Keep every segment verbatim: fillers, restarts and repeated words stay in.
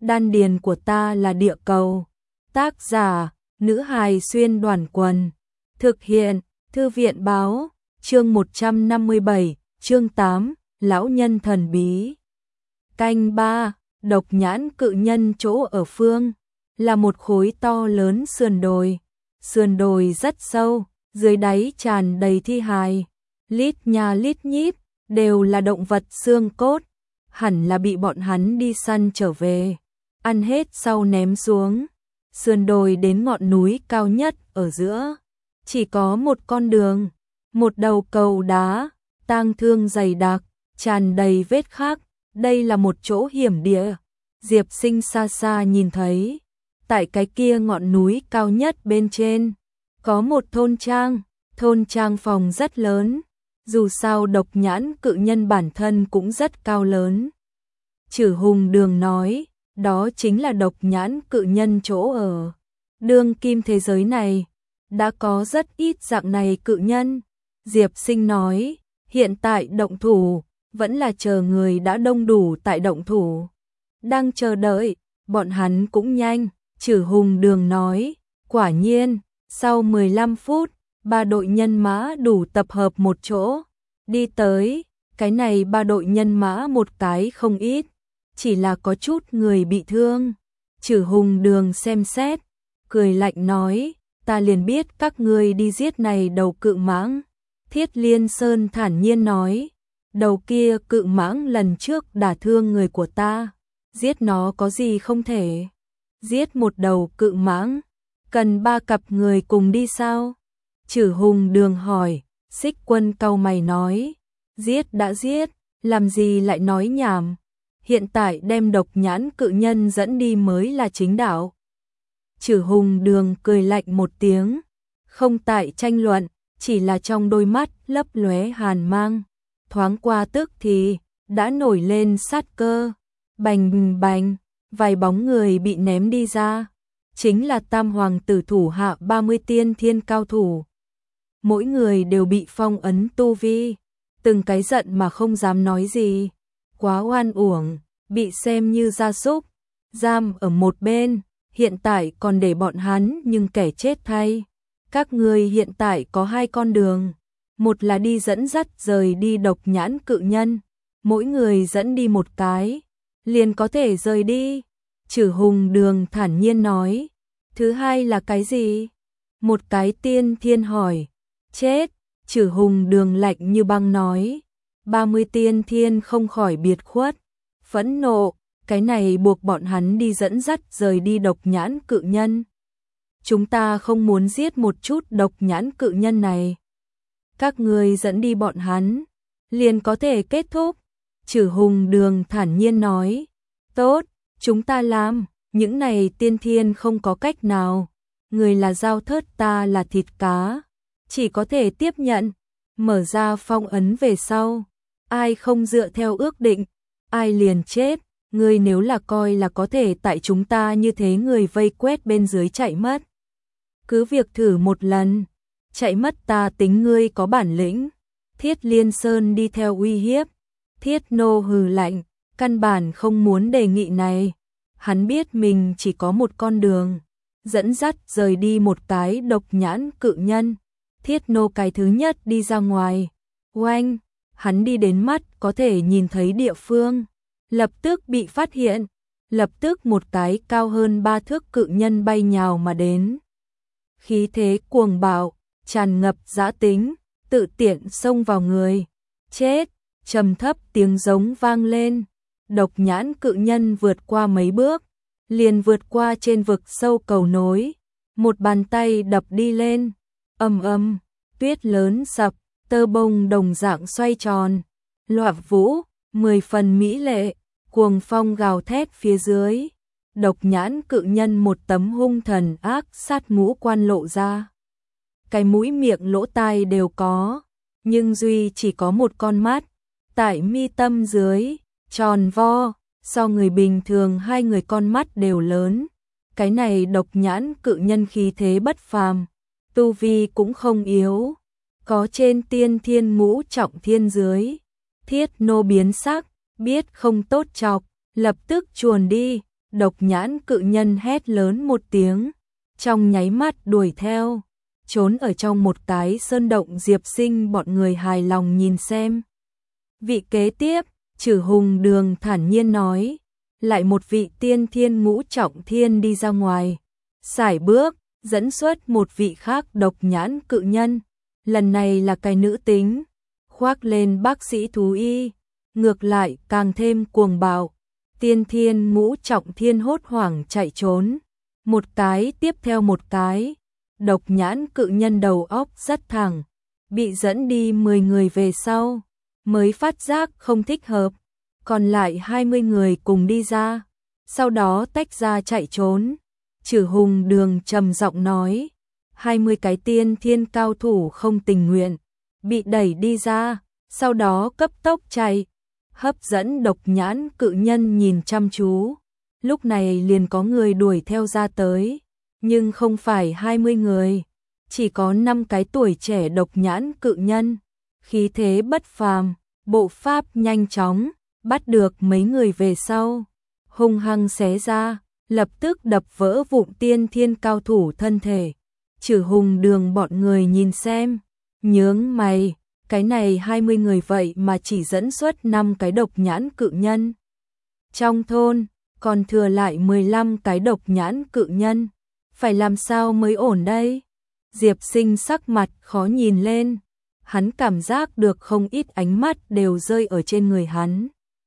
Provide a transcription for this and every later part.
đan điền của ta là địa cầu. Tác giả, nữ hài xuyên đoàn quần. Thực hiện, thư viện báo, chương một trăm năm mươi bảy, chương tám, lão nhân thần bí. Canh ba, độc nhãn cự nhân chỗ ở phương, là một khối to lớn sườn đồi. Sườn đồi rất sâu, dưới đáy tràn đầy thi hài, lít nha lít nhít, đều là động vật xương cốt, hẳn là bị bọn hắn đi săn trở về, ăn hết sau ném xuống. Sườn đồi đến ngọn núi cao nhất ở giữa, chỉ có một con đường, một đầu cầu đá, tang thương dày đặc, tràn đầy vết khắc, đây là một chỗ hiểm địa. Diệp Sinh xa xa nhìn thấy, tại cái kia ngọn núi cao nhất bên trên, có một thôn trang, thôn trang phòng rất lớn, dù sao độc nhãn cự nhân bản thân cũng rất cao lớn. Chử Hùng Đường nói, đó chính là độc nhãn cự nhân chỗ ở. Đương kim thế giới này, đã có rất ít dạng này cự nhân. Diệp Sinh nói, hiện tại động thủ, vẫn là chờ người đã đông đủ tại động thủ. Đang chờ đợi, bọn hắn cũng nhanh. Chử Hùng Đường nói, quả nhiên, sau mười lăm phút, ba đội nhân mã đủ tập hợp một chỗ. Đi tới, cái này ba đội nhân mã một cái không ít, chỉ là có chút người bị thương. Chử Hùng Đường xem xét, cười lạnh nói, ta liền biết các ngươi đi giết này đầu cự mãng. Thiết Liên Sơn thản nhiên nói, đầu kia cự mãng lần trước đả thương người của ta, giết nó có gì không thể. Giết một đầu cự mãng, cần ba cặp người cùng đi sao? Chử Hùng Đường hỏi. Xích Quân cau mày nói, giết đã giết, làm gì lại nói nhảm, hiện tại đem độc nhãn cự nhân dẫn đi mới là chính đạo. Chử Hùng Đường cười lạnh một tiếng, không tại tranh luận, chỉ là trong đôi mắt lấp lóe hàn mang, thoáng qua tức thì đã nổi lên sát cơ. Bành bành, vài bóng người bị ném đi ra, chính là tam hoàng tử thủ hạ ba mươi tiên thiên cao thủ. Mỗi người đều bị phong ấn tu vi, từng cái giận mà không dám nói gì, quá oan uổng, bị xem như gia súc, giam ở một bên, hiện tại còn để bọn hắn nhưng kẻ chết thay. Các ngươi hiện tại có hai con đường, một là đi dẫn dắt rời đi độc nhãn cự nhân, mỗi người dẫn đi một cái, liền có thể rời đi. Chử Hùng Đường thản nhiên nói, thứ hai là cái gì? Một cái tiên thiên hỏi. Chết, Chử Hùng Đường lạnh như băng nói, ba mươi tiên thiên không khỏi biệt khuất, phẫn nộ, cái này buộc bọn hắn đi dẫn dắt rời đi độc nhãn cự nhân. Chúng ta không muốn giết một chút độc nhãn cự nhân này. Các ngươi dẫn đi bọn hắn, liền có thể kết thúc. Chử Hùng Đường thản nhiên nói, tốt, chúng ta làm, những này tiên thiên không có cách nào, người là dao thớt ta là thịt cá. Chỉ có thể tiếp nhận, mở ra phong ấn về sau, ai không dựa theo ước định, ai liền chết. Ngươi nếu là coi là có thể tại chúng ta như thế người vây quét bên dưới chạy mất, cứ việc thử một lần, chạy mất ta tính ngươi có bản lĩnh. Thiết Liên Sơn đi theo uy hiếp. Thiết Nô hừ lạnh, căn bản không muốn đề nghị này, hắn biết mình chỉ có một con đường, dẫn dắt rời đi một cái độc nhãn cự nhân. Thiết Nô cái thứ nhất đi ra ngoài, oanh, hắn đi đến mắt có thể nhìn thấy địa phương, lập tức bị phát hiện, lập tức một cái cao hơn ba thước cự nhân bay nhào mà đến. Khí thế cuồng bạo, tràn ngập dã tính, tự tiện xông vào người. Chết, trầm thấp tiếng giống vang lên, độc nhãn cự nhân vượt qua mấy bước, liền vượt qua trên vực sâu cầu nối, một bàn tay đập đi lên. Ầm ầm, tuyết lớn sập, tơ bông đồng dạng xoay tròn, loạn vũ, mười phần mỹ lệ, cuồng phong gào thét phía dưới. Độc nhãn cự nhân một tấm hung thần ác sát ngũ quan lộ ra. Cái mũi miệng lỗ tai đều có, nhưng duy chỉ có một con mắt, tại mi tâm dưới, tròn vo, so người bình thường hai người con mắt đều lớn. Cái này độc nhãn cự nhân khí thế bất phàm, tu vi cũng không yếu, có trên tiên thiên ngũ trọng thiên dưới. Thiết Nô biến sắc, biết không tốt chọc, lập tức chuồn đi, Độc nhãn cự nhân hét lớn một tiếng, trong nháy mắt đuổi theo, trốn ở trong một cái sơn động. Diệp Sinh bọn người hài lòng nhìn xem. Vị kế tiếp, Trử Hùng Đường thản nhiên nói, lại một vị tiên thiên ngũ trọng thiên đi ra ngoài, sải bước, dẫn xuất một vị khác độc nhãn cự nhân, lần này là cái nữ tính, khoác lên bác sĩ thú y, ngược lại càng thêm cuồng bạo. Tiên thiên ngũ trọng thiên hốt hoảng chạy trốn, một cái tiếp theo một cái, độc nhãn cự nhân đầu óc rất thẳng, bị dẫn đi mười người về sau, mới phát giác không thích hợp, còn lại hai mươi người cùng đi ra, sau đó tách ra chạy trốn. Trử Hùng Đường trầm giọng nói, hai mươi cái tiên thiên cao thủ không tình nguyện, bị đẩy đi ra, sau đó cấp tốc chạy, hấp dẫn độc nhãn cự nhân nhìn chăm chú. Lúc này liền có người đuổi theo ra tới, nhưng không phải hai mươi người, chỉ có năm cái tuổi trẻ độc nhãn cự nhân, khí thế bất phàm, bộ pháp nhanh chóng, bắt được mấy người về sau, hung hăng xé ra, lập tức đập vỡ vụn tiên thiên cao thủ thân thể. Trử Hùng Đường bọn người nhìn xem, nhướng mày, cái này hai mươi người vậy mà chỉ dẫn xuất năm cái độc nhãn cự nhân. Trong thôn, còn thừa lại mười lăm cái độc nhãn cự nhân, phải làm sao mới ổn đây? Diệp Sinh sắc mặt khó nhìn lên, hắn cảm giác được không ít ánh mắt đều rơi ở trên người hắn.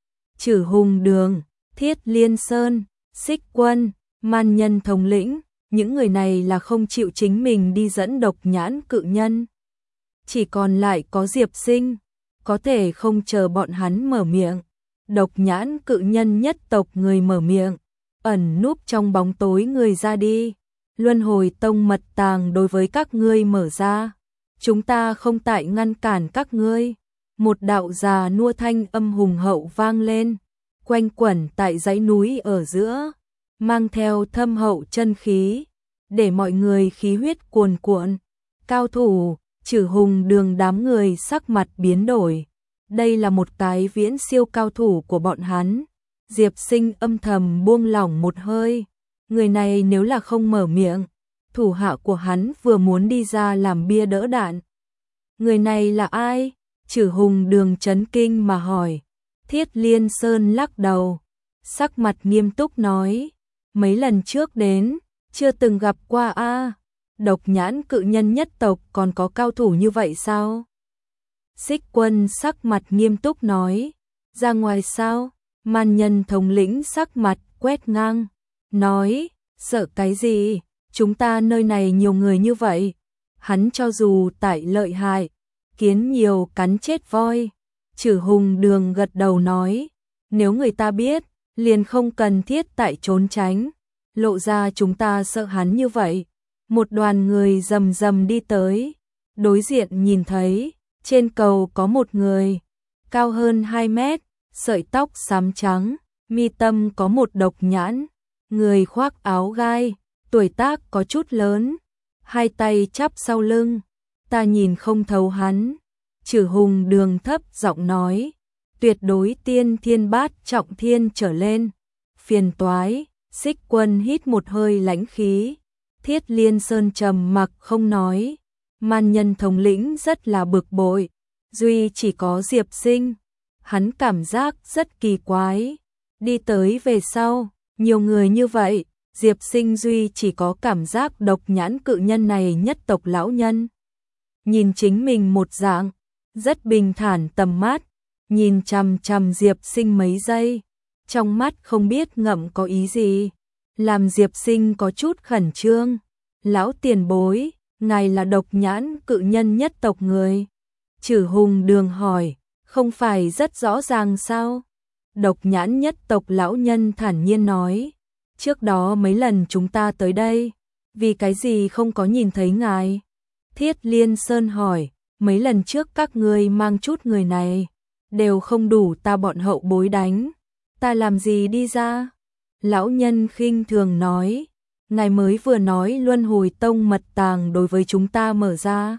Trử Hùng Đường, Thiết Liên Sơn, Xích Quân, Man Nhân thống lĩnh, những người này là không chịu chính mình đi dẫn độc nhãn cự nhân. Chỉ còn lại có Diệp Sinh, có thể không chờ bọn hắn mở miệng. Độc nhãn cự nhân nhất tộc người mở miệng, ẩn núp trong bóng tối người ra đi. Luân hồi tông mật tàng đối với các ngươi mở ra, chúng ta không tại ngăn cản các ngươi. Một đạo già nua thanh âm hùng hậu vang lên, quanh quẩn tại dãy núi ở giữa, mang theo thâm hậu chân khí, để mọi người khí huyết cuồn cuộn. Cao thủ, Trử Hùng Đường đám người sắc mặt biến đổi. Đây là một cái viễn siêu cao thủ của bọn hắn. Diệp Sinh âm thầm buông lỏng một hơi. Người này nếu là không mở miệng, thủ hạ của hắn vừa muốn đi ra làm bia đỡ đạn. Người này là ai? Trử Hùng Đường chấn kinh mà hỏi. Thiết Liên Sơn lắc đầu, sắc mặt nghiêm túc nói, mấy lần trước đến, chưa từng gặp qua a. Độc nhãn cự nhân nhất tộc còn có cao thủ như vậy sao? Xích Quân sắc mặt nghiêm túc nói, ra ngoài sao? Man Nhân thống lĩnh sắc mặt quét ngang, nói, sợ cái gì? Chúng ta nơi này nhiều người như vậy, hắn cho dù tại lợi hại, kiến nhiều cắn chết voi. Trử Hùng Đường gật đầu nói, nếu người ta biết, liền không cần thiết tại trốn tránh, lộ ra chúng ta sợ hắn như vậy. Một đoàn người rầm rầm đi tới, đối diện nhìn thấy, trên cầu có một người, cao hơn hai mét, sợi tóc xám trắng, mi tâm có một độc nhãn, người khoác áo gai, tuổi tác có chút lớn, hai tay chắp sau lưng, ta nhìn không thấu hắn. Trử Hùng Đường thấp giọng nói, tuyệt đối tiên thiên bát trọng thiên trở lên, phiền toái. Xích Quân hít một hơi lãnh khí, Thiết Liên Sơn trầm mặc không nói. Man Nhân thống lĩnh rất là bực bội, duy chỉ có Diệp Sinh, hắn cảm giác rất kỳ quái. Đi tới về sau, nhiều người như vậy, Diệp Sinh duy chỉ có cảm giác độc nhãn cự nhân này nhất tộc lão nhân. Nhìn chính mình một dạng, rất bình thản tầm mắt, nhìn chằm chằm Diệp Sinh mấy giây, trong mắt không biết ngậm có ý gì, làm Diệp Sinh có chút khẩn trương. Lão tiền bối, ngài là độc nhãn cự nhân nhất tộc người? Trử Hùng Đường hỏi, không phải rất rõ ràng sao? Độc nhãn nhất tộc lão nhân thản nhiên nói, trước đó mấy lần chúng ta tới đây, vì cái gì không có nhìn thấy ngài? Thiết Liên Sơn hỏi, mấy lần trước các ngươi mang chút người này, đều không đủ ta bọn hậu bối đánh, ta làm gì đi ra? Lão nhân khinh thường nói, ngài mới vừa nói Luân Hồi Tông mật tàng đối với chúng ta mở ra.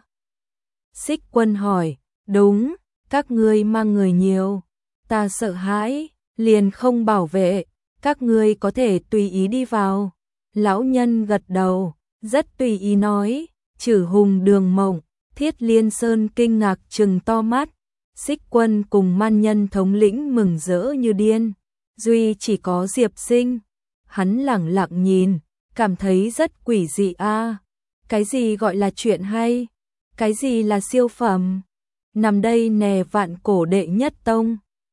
Xích Quân hỏi, đúng, các ngươi mang người nhiều, ta sợ hãi, liền không bảo vệ, các ngươi có thể tùy ý đi vào. Lão nhân gật đầu, rất tùy ý nói. Chử Hùng, Đường Mộng, Thiết Liên Sơn kinh ngạc trừng to mắt. Xích Quân cùng man nhân thống lĩnh mừng rỡ như điên. Duy chỉ có Diệp Sinh, hắn lẳng lặng nhìn, cảm thấy rất quỷ dị a. Cái gì gọi là chuyện hay? Cái gì là siêu phẩm? Nằm đây nè, vạn cổ đệ nhất tông.